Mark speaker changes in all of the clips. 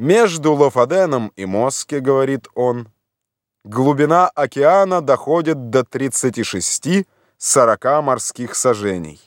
Speaker 1: Между Лофоденом и Моске, говорит он, глубина океана доходит до 36-40 морских саженей.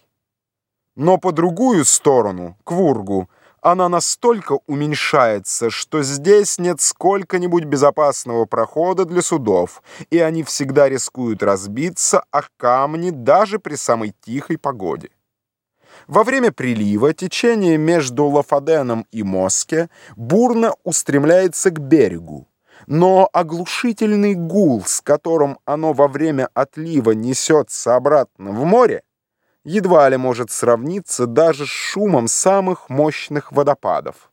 Speaker 1: Но по другую сторону, к Вургу, она настолько уменьшается, что здесь нет сколько-нибудь безопасного прохода для судов, и они всегда рискуют разбиться о камни даже при самой тихой погоде. Во время прилива течение между Лофоденом и Моске бурно устремляется к берегу, но оглушительный гул, с которым оно во время отлива несется обратно в море, едва ли может сравниться даже с шумом самых мощных водопадов.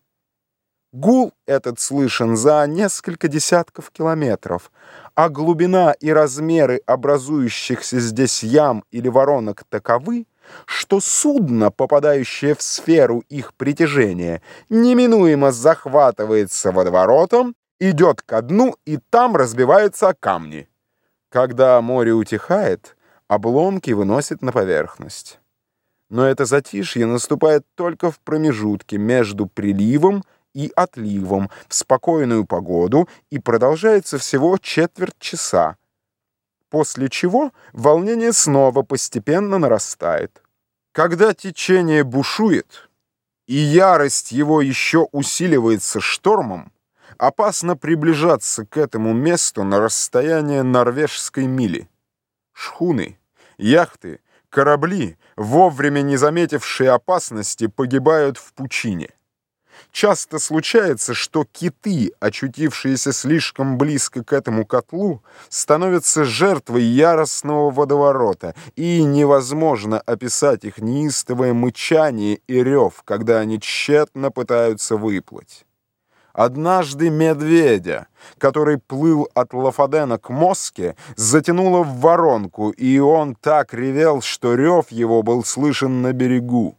Speaker 1: Гул этот слышен за несколько десятков километров, а глубина и размеры образующихся здесь ям или воронок таковы, что судно, попадающее в сферу их притяжения, неминуемо захватывается водоворотом, идет ко дну и там разбивается о камни. Когда море утихает, обломки выносят на поверхность. Но это затишье наступает только в промежутке между приливом и отливом в спокойную погоду и продолжается всего четверть часа, после чего волнение снова постепенно нарастает. Когда течение бушует, и ярость его еще усиливается штормом, опасно приближаться к этому месту на расстояние норвежской мили. Шхуны, яхты, корабли, вовремя не заметившие опасности, погибают в пучине. Часто случается, что киты, очутившиеся слишком близко к этому котлу, становятся жертвой яростного водоворота, и невозможно описать их неистовое мычание и рев, когда они тщетно пытаются выплыть. Однажды медведя, который плыл от Лофодена к Моске, затянуло в воронку, и он так ревел, что рев его был слышен на берегу.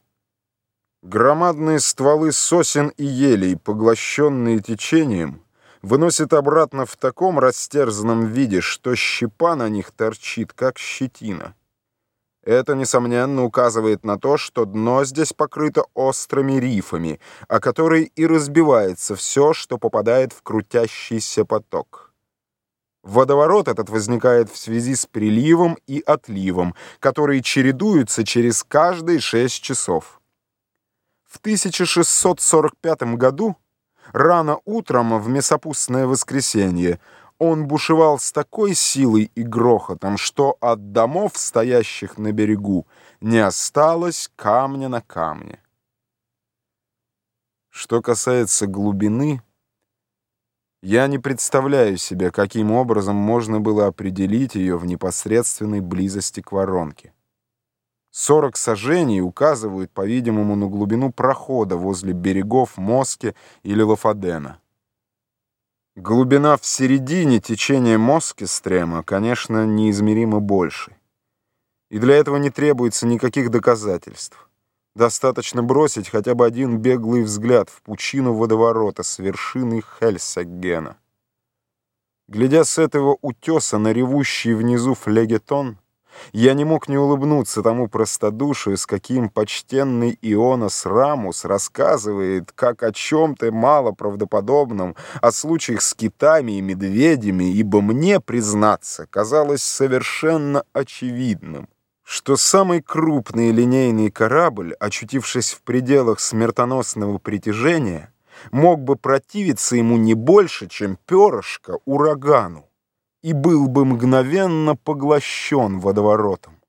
Speaker 1: Громадные стволы сосен и елей, поглощенные течением, выносят обратно в таком растерзанном виде, что щепа на них торчит, как щетина. Это, несомненно, указывает на то, что дно здесь покрыто острыми рифами, о которые и разбивается все, что попадает в крутящийся поток. Водоворот этот возникает в связи с приливом и отливом, которые чередуются через каждые 6 часов. В 1645 году, рано утром в месопустное воскресенье, он бушевал с такой силой и грохотом, что от домов, стоящих на берегу, не осталось камня на камне. Что касается глубины, я не представляю себе, каким образом можно было определить ее в непосредственной близости к воронке. 40 саженей указывают, по-видимому, на глубину прохода возле берегов Моске или Лофодена. Глубина в середине течения Москестрема, конечно, неизмеримо больше. И для этого не требуется никаких доказательств. Достаточно бросить хотя бы один беглый взгляд в пучину водоворота с вершины Хельсеггена. Глядя с этого утеса на ревущий внизу флегетон, я не мог не улыбнуться тому простодушию, с каким почтенный Ионас Рамус рассказывает, как о чем-то малоправдоподобном, о случаях с китами и медведями, ибо мне, признаться, казалось совершенно очевидным, что самый крупный линейный корабль, очутившись в пределах смертоносного притяжения, мог бы противиться ему не больше, чем перышко урагану, и был бы мгновенно поглощен водоворотом.